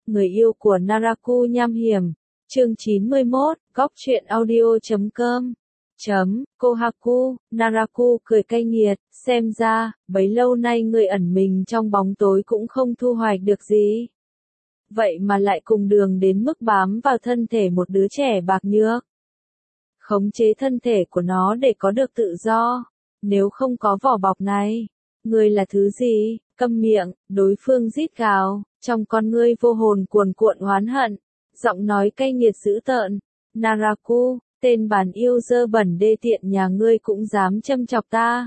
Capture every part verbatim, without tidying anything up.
người yêu của Naraku nham hiểm. Chương chín mươi mốt, góc truyện audio chấm com. Chấm, Kohaku, Naraku cười cay nghiệt, xem ra, bấy lâu nay người ẩn mình trong bóng tối cũng không thu hoạch được gì. Vậy mà lại cùng đường đến mức bám vào thân thể một đứa trẻ bạc nhược. Khống chế thân thể của nó để có được tự do. Nếu không có vỏ bọc này, ngươi là thứ gì? Câm miệng, đối phương rít gào, trong con ngươi vô hồn cuồn cuộn oán hận. Giọng nói cay nghiệt dữ tợn. Naraku, tên bản yêu dơ bẩn đê tiện nhà ngươi cũng dám châm chọc ta.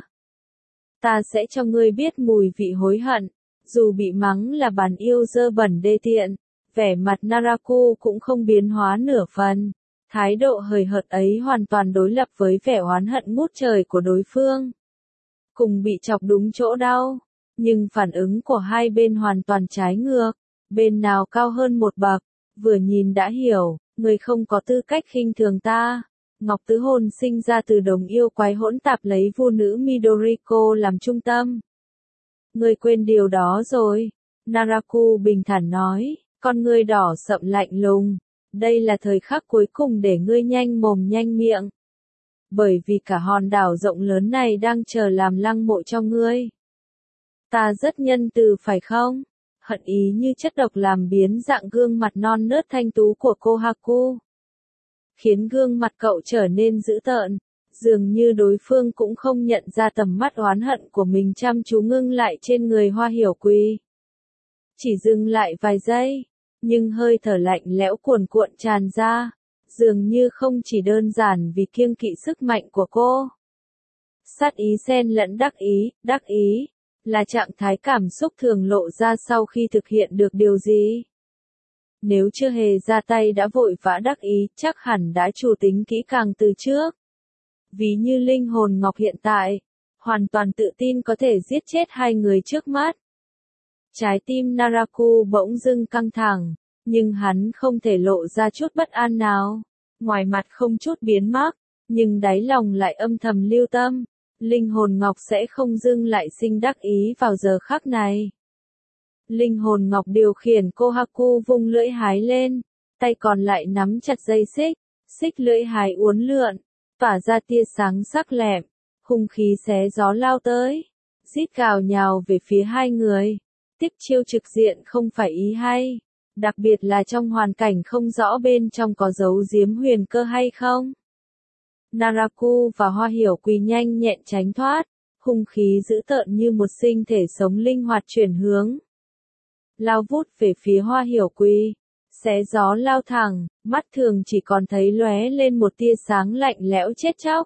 Ta sẽ cho ngươi biết mùi vị hối hận. Dù bị mắng là bản yêu dơ bẩn đê tiện, vẻ mặt Naraku cũng không biến hóa nửa phần. Thái độ hời hợt ấy hoàn toàn đối lập với vẻ oán hận ngút trời của đối phương. Cùng bị chọc đúng chỗ đau, nhưng phản ứng của hai bên hoàn toàn trái ngược. Bên nào cao hơn một bậc, vừa nhìn đã hiểu, người không có tư cách khinh thường ta. Ngọc Tứ Hồn sinh ra từ đồng yêu quái hỗn tạp lấy vu nữ Midoriko làm trung tâm. Ngươi quên điều đó rồi. Naraku bình thản nói, con ngươi đỏ sậm lạnh lùng. Đây là thời khắc cuối cùng để ngươi nhanh mồm nhanh miệng. Bởi vì cả hòn đảo rộng lớn này đang chờ làm lăng mộ cho ngươi. Ta rất nhân từ phải không? Hận ý như chất độc làm biến dạng gương mặt non nớt thanh tú của Kohaku. Khiến gương mặt cậu trở nên dữ tợn. Dường như đối phương cũng không nhận ra tầm mắt oán hận của mình chăm chú ngưng lại trên người Hoa Hiểu Quỳ. Chỉ dừng lại vài giây, nhưng hơi thở lạnh lẽo cuồn cuộn tràn ra, dường như không chỉ đơn giản vì kiêng kỵ sức mạnh của cô. Sát ý xen lẫn đắc ý, đắc ý, là trạng thái cảm xúc thường lộ ra sau khi thực hiện được điều gì. Nếu chưa hề ra tay đã vội vã đắc ý, chắc hẳn đã chủ tính kỹ càng từ trước. Ví như linh hồn Ngọc hiện tại, hoàn toàn tự tin có thể giết chết hai người trước mắt. Trái tim Naraku bỗng dưng căng thẳng, nhưng hắn không thể lộ ra chút bất an nào. Ngoài mặt không chút biến mắc, nhưng đáy lòng lại âm thầm lưu tâm. Linh hồn Ngọc sẽ không dưng lại sinh đắc ý vào giờ khắc này. Linh hồn Ngọc điều khiển Kohaku vung lưỡi hái lên, tay còn lại nắm chặt dây xích, xích lưỡi hái uốn lượn, tỏa ra tia sáng sắc lẹm, hung khí xé gió lao tới, rít gào nhào về phía hai người. Tiếp chiêu trực diện không phải ý hay, đặc biệt là trong hoàn cảnh không rõ bên trong có giấu giếm huyền cơ hay không. Naraku và Hoa Hiểu Quỳ nhanh nhẹn tránh thoát, hung khí dữ tợn như một sinh thể sống linh hoạt chuyển hướng. Lao vút về phía Hoa Hiểu Quỳ, xé gió lao thẳng, mắt thường chỉ còn thấy lóe lên một tia sáng lạnh lẽo chết chóc.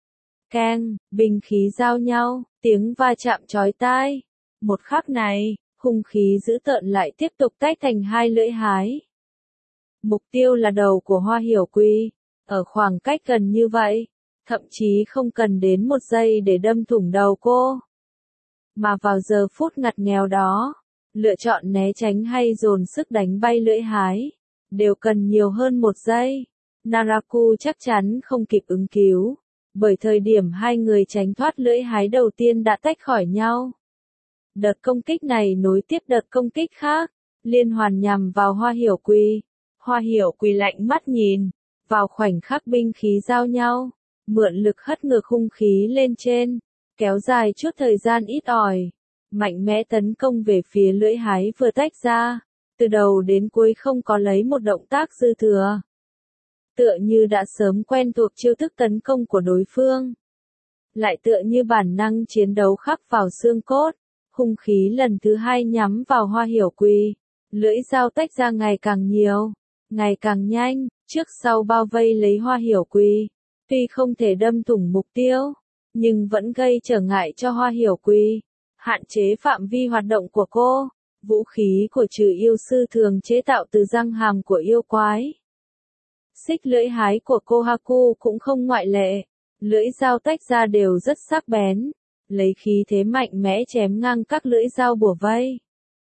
Keng, binh khí giao nhau, tiếng va chạm chói tai. Một khắc này, hung khí dữ tợn lại tiếp tục tách thành hai lưỡi hái. Mục tiêu là đầu của Hoa Hiểu Quỳ, ở khoảng cách gần như vậy, thậm chí không cần đến một giây để đâm thủng đầu cô. Mà vào giờ phút ngặt nghèo đó, lựa chọn né tránh hay dồn sức đánh bay lưỡi hái, đều cần nhiều hơn một giây. Naraku chắc chắn không kịp ứng cứu, bởi thời điểm hai người tránh thoát lưỡi hái đầu tiên đã tách khỏi nhau. Đợt công kích này nối tiếp đợt công kích khác, liên hoàn nhằm vào Hoa Hiểu Quỳ. Hoa Hiểu Quỳ lạnh mắt nhìn, vào khoảnh khắc binh khí giao nhau, mượn lực hất ngược hung khí lên trên, kéo dài chút thời gian ít ỏi, mạnh mẽ tấn công về phía lưỡi hái vừa tách ra, từ đầu đến cuối không có lấy một động tác dư thừa. Tựa như đã sớm quen thuộc chiêu thức tấn công của đối phương. Lại tựa như bản năng chiến đấu khắc vào xương cốt. Hung khí lần thứ hai nhắm vào Hoa Hiểu Quỳ, lưỡi dao tách ra ngày càng nhiều, ngày càng nhanh, trước sau bao vây lấy Hoa Hiểu Quỳ. Tuy không thể đâm thủng mục tiêu, nhưng vẫn gây trở ngại cho Hoa Hiểu Quỳ, hạn chế phạm vi hoạt động của cô. Vũ khí của trừ yêu sư thường chế tạo từ răng hàm của yêu quái. Xích lưỡi hái của Kohaku cũng không ngoại lệ, lưỡi dao tách ra đều rất sắc bén. Lấy khí thế mạnh mẽ chém ngang các lưỡi dao bủa vây.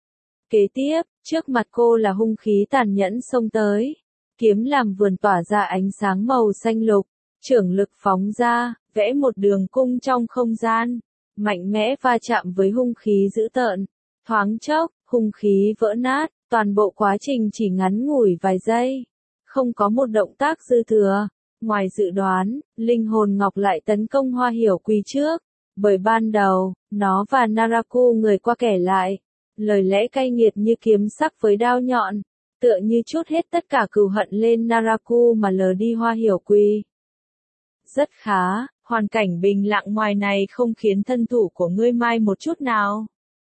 Kế tiếp, trước mặt cô là hung khí tàn nhẫn xông tới. Kiếm làm vườn tỏa ra ánh sáng màu xanh lục, chưởng lực phóng ra, vẽ một đường cung trong không gian, mạnh mẽ va chạm với hung khí dữ tợn. Thoáng chốc, hung khí vỡ nát, toàn bộ quá trình chỉ ngắn ngủi vài giây. Không có một động tác dư thừa. Ngoài dự đoán, linh hồn ngọc lại tấn công Hoa Hiểu Quỳ trước. Bởi ban đầu, nó và Naraku người qua kẻ lại. Lời lẽ cay nghiệt như kiếm sắc với đao nhọn. Tựa như trút hết tất cả cừu hận lên Naraku mà lờ đi Hoa Hiểu Quỳ. Rất khá, hoàn cảnh bình lặng ngoài này không khiến thân thủ của ngươi mai một chút nào.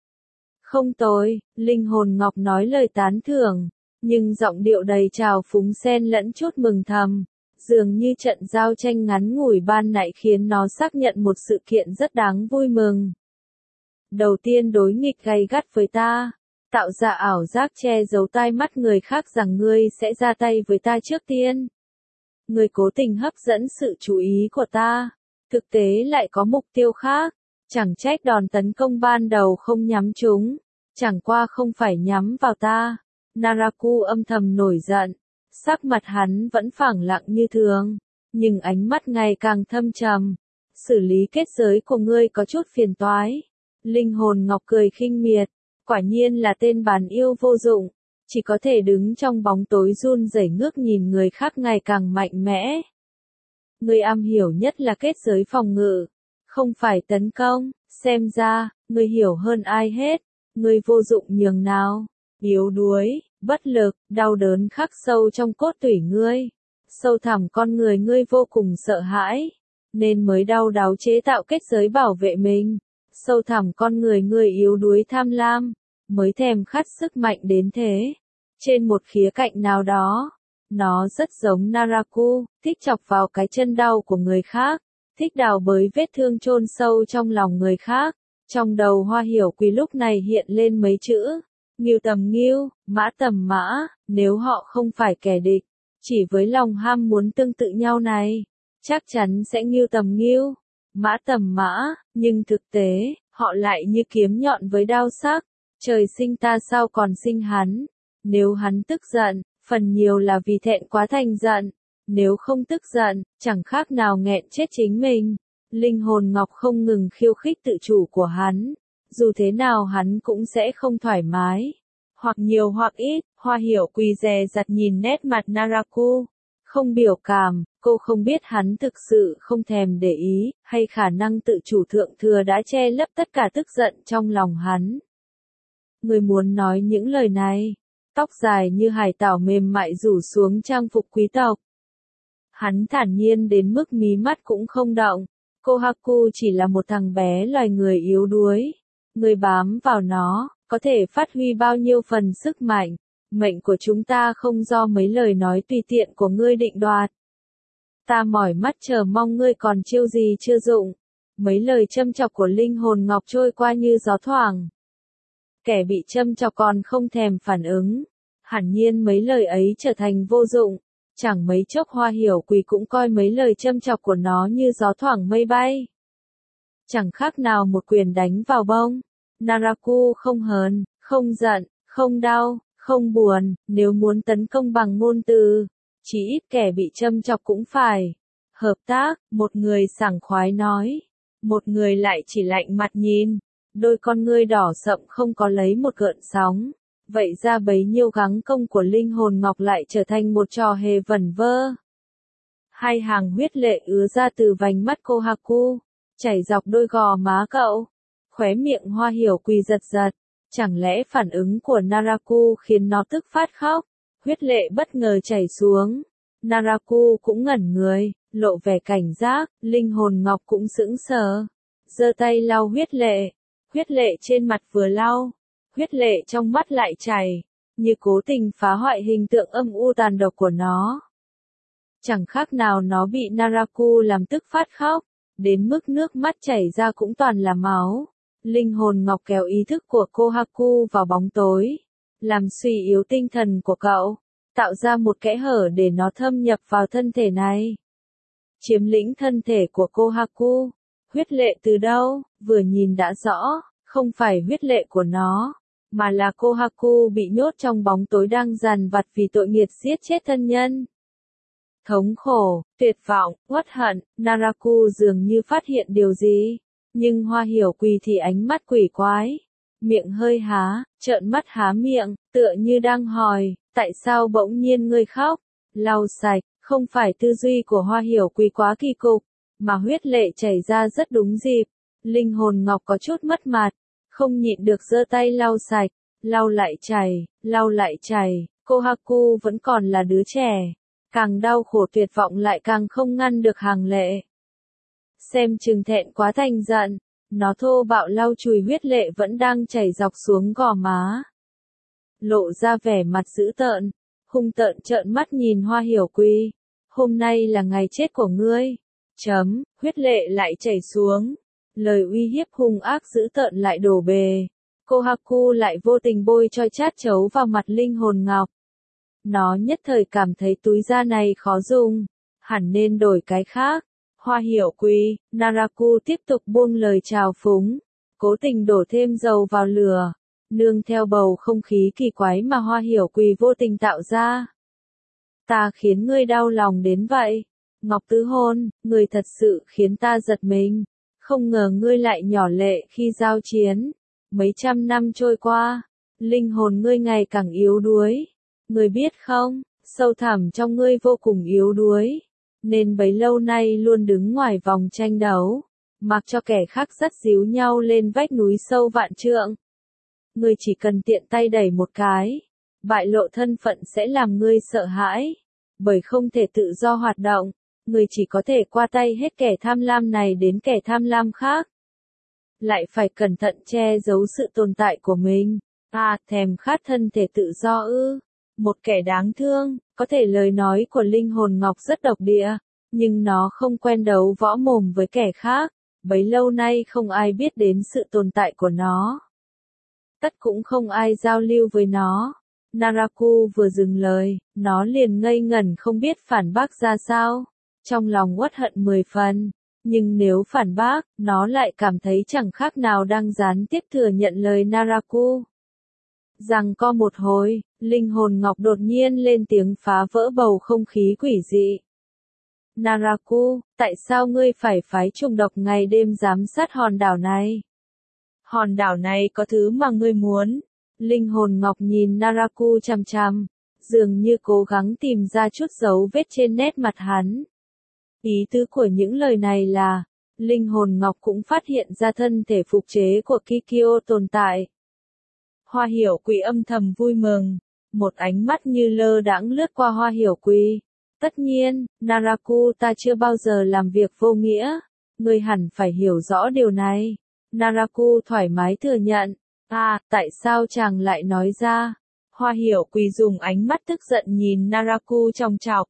Không tồi, linh hồn ngọc nói lời tán thưởng, nhưng giọng điệu đầy trào phúng xen lẫn chút mừng thầm. Dường như trận giao tranh ngắn ngủi ban nãy khiến nó xác nhận một sự kiện rất đáng vui mừng. Đầu tiên đối nghịch gay gắt với ta, tạo ra ảo giác che giấu tai mắt người khác rằng ngươi sẽ ra tay với ta trước tiên. Ngươi cố tình hấp dẫn sự chú ý của ta, thực tế lại có mục tiêu khác, chẳng trách đòn tấn công ban đầu không nhắm trúng, chẳng qua không phải nhắm vào ta. Naraku âm thầm nổi giận, sắc mặt hắn vẫn phẳng lặng như thường, nhưng ánh mắt ngày càng thâm trầm. Xử lý kết giới của ngươi có chút phiền toái. Linh hồn ngọc cười khinh miệt, quả nhiên là tên bán yêu vô dụng, chỉ có thể đứng trong bóng tối run rẩy ngước nhìn người khác ngày càng mạnh mẽ. Ngươi am hiểu nhất là kết giới phòng ngự, không phải tấn công, xem ra, ngươi hiểu hơn ai hết, ngươi vô dụng nhường nào, yếu đuối, bất lực, đau đớn khắc sâu trong cốt tủy ngươi, sâu thẳm con người ngươi vô cùng sợ hãi, nên mới đau đáu chế tạo kết giới bảo vệ mình, sâu thẳm con người ngươi yếu đuối tham lam, mới thèm khát sức mạnh đến thế. Trên một khía cạnh nào đó, nó rất giống Naraku, thích chọc vào cái chân đau của người khác, thích đào bới vết thương chôn sâu trong lòng người khác. Trong đầu Hoa Hiểu Quỳ lúc này hiện lên mấy chữ, Ngưu tầm ngưu, mã tầm mã, nếu họ không phải kẻ địch, chỉ với lòng ham muốn tương tự nhau này, chắc chắn sẽ ngưu tầm ngưu, mã tầm mã, nhưng thực tế, họ lại như kiếm nhọn với đao sắc, trời sinh ta sao còn sinh hắn, nếu hắn tức giận, phần nhiều là vì thẹn quá thành giận, nếu không tức giận, chẳng khác nào nghẹn chết chính mình. Linh hồn ngọc không ngừng khiêu khích tự chủ của hắn, dù thế nào hắn cũng sẽ không thoải mái. Hoặc nhiều hoặc ít, Hoa Hiểu Quỳ dè dặt nhìn nét mặt Naraku, không biểu cảm, cô không biết hắn thực sự không thèm để ý, hay khả năng tự chủ thượng thừa đã che lấp tất cả tức giận trong lòng hắn. Người muốn nói những lời này, tóc dài như hải tảo mềm mại rủ xuống trang phục quý tộc. Hắn thản nhiên đến mức mí mắt cũng không động. Kohaku chỉ là một thằng bé loài người yếu đuối. Người bám vào nó, có thể phát huy bao nhiêu phần sức mạnh. Mệnh của chúng ta không do mấy lời nói tùy tiện của ngươi định đoạt. Ta mỏi mắt chờ mong ngươi còn chiêu gì chưa dụng. Mấy lời châm chọc của linh hồn ngọc trôi qua như gió thoảng. Kẻ bị châm chọc còn không thèm phản ứng. Hẳn nhiên mấy lời ấy trở thành vô dụng. Chẳng mấy chốc Hoa Hiểu Quỳ cũng coi mấy lời châm chọc của nó như gió thoảng mây bay. Chẳng khác nào một quyền đánh vào bông. Naraku không hờn, không giận, không đau, không buồn, nếu muốn tấn công bằng ngôn từ, chỉ ít kẻ bị châm chọc cũng phải. Hợp tác, một người sảng khoái nói. Một người lại chỉ lạnh mặt nhìn. Đôi con ngươi đỏ sậm không có lấy một gợn sóng. Vậy ra bấy nhiêu gắng công của linh hồn ngọc lại trở thành một trò hề vẩn vơ. Hai hàng huyết lệ ứa ra từ vành mắt Kohaku, chảy dọc đôi gò má cậu. Khóe miệng Hoa Hiểu Quỳ giật giật, chẳng lẽ phản ứng của Naraku khiến nó tức phát khóc, huyết lệ bất ngờ chảy xuống. Naraku cũng ngẩn người, lộ vẻ cảnh giác, linh hồn ngọc cũng sững sờ, giơ tay lau huyết lệ, huyết lệ trên mặt vừa lau. Huyết lệ trong mắt lại chảy, như cố tình phá hoại hình tượng âm u tàn độc của nó. Chẳng khác nào nó bị Naraku làm tức phát khóc, đến mức nước mắt chảy ra cũng toàn là máu. Linh hồn ngọc kéo ý thức của Kohaku vào bóng tối, làm suy yếu tinh thần của cậu, tạo ra một kẽ hở để nó thâm nhập vào thân thể này. Chiếm lĩnh thân thể của Kohaku, huyết lệ từ đâu, vừa nhìn đã rõ, không phải huyết lệ của nó. Mà là Kohaku bị nhốt trong bóng tối đang dằn vặt vì tội nghiệt giết chết thân nhân. Thống khổ, tuyệt vọng, uất hận, Naraku dường như phát hiện điều gì. Nhưng Hoa Hiểu Quỳ thì ánh mắt quỷ quái. miệng hơi há, trợn mắt há miệng, tựa như đang hỏi, tại sao bỗng nhiên ngươi khóc? Lau sạch, không phải tư duy của Hoa Hiểu Quý quá kỳ cục, mà huyết lệ chảy ra rất đúng dịp. Linh hồn ngọc có chút mất mặt, không nhịn được giơ tay lau sạch, lau lại chảy, lau lại chảy, Kohaku vẫn còn là đứa trẻ, càng đau khổ tuyệt vọng lại càng không ngăn được hàng lệ. Xem chừng thẹn quá thành giận, nó thô bạo lau chùi huyết lệ vẫn đang chảy dọc xuống gò má. Lộ ra vẻ mặt dữ tợn, hung tợn trợn mắt nhìn Hoa Hiểu Quý. Hôm nay là ngày chết của ngươi. Chấm, huyết lệ lại chảy xuống. Lời uy hiếp hung ác dữ tợn lại đổ bề. Kohaku lại vô tình bôi choi chát chấu vào mặt linh hồn ngọc. Nó nhất thời cảm thấy túi da này khó dùng, hẳn nên đổi cái khác. Hoa Hiểu Quý, Naraku tiếp tục buông lời chào phúng, cố tình đổ thêm dầu vào lửa, nương theo bầu không khí kỳ quái mà Hoa Hiểu Quý vô tình tạo ra. Ta khiến ngươi đau lòng đến vậy. Ngọc Tứ Hôn, ngươi thật sự khiến ta giật mình. Không ngờ ngươi lại nhỏ lệ khi giao chiến. Mấy trăm năm trôi qua, linh hồn ngươi ngày càng yếu đuối. Ngươi biết không, sâu thẳm trong ngươi vô cùng yếu đuối. Nên bấy lâu nay luôn đứng ngoài vòng tranh đấu, mặc cho kẻ khác dắt díu nhau lên vách núi sâu vạn trượng. Ngươi chỉ cần tiện tay đẩy một cái, bại lộ thân phận sẽ làm ngươi sợ hãi, bởi không thể tự do hoạt động, ngươi chỉ có thể qua tay hết kẻ tham lam này đến kẻ tham lam khác. Lại phải cẩn thận che giấu sự tồn tại của mình. À, thèm khát thân thể tự do ư? Một kẻ đáng thương, có thể lời nói của linh hồn ngọc rất độc địa, nhưng nó không quen đấu võ mồm với kẻ khác, bấy lâu nay không ai biết đến sự tồn tại của nó. Tất cũng không ai giao lưu với nó. Naraku vừa dừng lời, nó liền ngây ngẩn không biết phản bác ra sao, trong lòng uất hận mười phần, nhưng nếu phản bác, nó lại cảm thấy chẳng khác nào đang gián tiếp thừa nhận lời Naraku. Rằng co một hồi, linh hồn ngọc đột nhiên lên tiếng phá vỡ bầu không khí quỷ dị. Naraku, tại sao ngươi phải phái trùng độc ngày đêm giám sát hòn đảo này? Hòn đảo này có thứ mà ngươi muốn. Linh hồn ngọc nhìn Naraku chằm chằm, dường như cố gắng tìm ra chút dấu vết trên nét mặt hắn. Ý tứ của những lời này là, linh hồn ngọc cũng phát hiện ra thân thể phục chế của Kikyo tồn tại. Hoa Hiểu Quý âm thầm vui mừng, một ánh mắt như lơ đãng lướt qua Hoa Hiểu Quý. Tất nhiên, Naraku ta chưa bao giờ làm việc vô nghĩa, ngươi hẳn phải hiểu rõ điều này. Naraku thoải mái thừa nhận. À, tại sao chàng lại nói ra? Hoa Hiểu Quý dùng ánh mắt tức giận nhìn Naraku chòng chọc.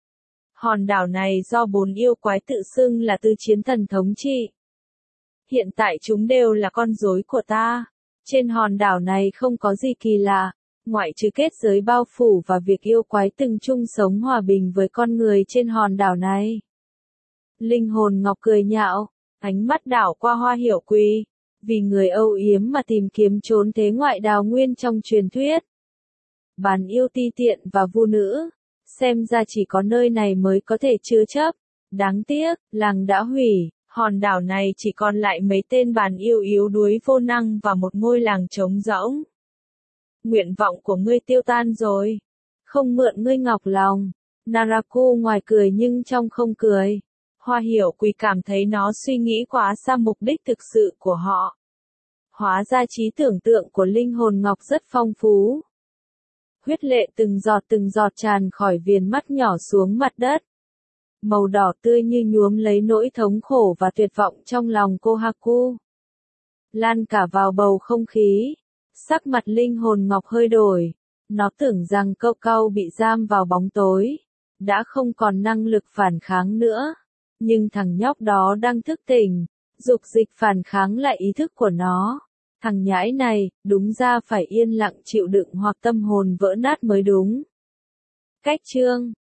Hòn đảo này do bốn yêu quái tự xưng là tư chiến thần thống trị. Hiện tại chúng đều là con rối của ta. Trên hòn đảo này không có gì kỳ lạ, ngoại trừ kết giới bao phủ và việc yêu quái từng chung sống hòa bình với con người trên hòn đảo này. Linh hồn ngọc cười nhạo, ánh mắt đảo qua Hoa Hiểu Quý, vì người âu yếm mà tìm kiếm trốn thế ngoại đào nguyên trong truyền thuyết. Bán yêu ti tiện và vu nữ, xem ra chỉ có nơi này mới có thể chứa chấp. Đáng tiếc, làng đã hủy. Hòn đảo này chỉ còn lại mấy tên bàn yêu yếu đuối vô năng và một ngôi làng trống rỗng. Nguyện vọng của ngươi tiêu tan rồi. Không mượn ngươi ngọc lòng. Naraku ngoài cười nhưng trong không cười. Hoa Hiểu Quý cảm thấy nó suy nghĩ quá xa mục đích thực sự của họ. Hóa ra trí tưởng tượng của linh hồn ngọc rất phong phú. Huyết lệ từng giọt từng giọt tràn khỏi viền mắt nhỏ xuống mặt đất. Màu đỏ tươi như nhuốm lấy nỗi thống khổ và tuyệt vọng trong lòng Kohaku. Lan cả vào bầu không khí. Sắc mặt linh hồn ngọc hơi đổi. Nó tưởng rằng cậu cau bị giam vào bóng tối. Đã không còn năng lực phản kháng nữa. Nhưng thằng nhóc đó đang thức tỉnh. Dục dịch phản kháng lại ý thức của nó. Thằng nhãi này, đúng ra phải yên lặng chịu đựng hoặc tâm hồn vỡ nát mới đúng. Cách chương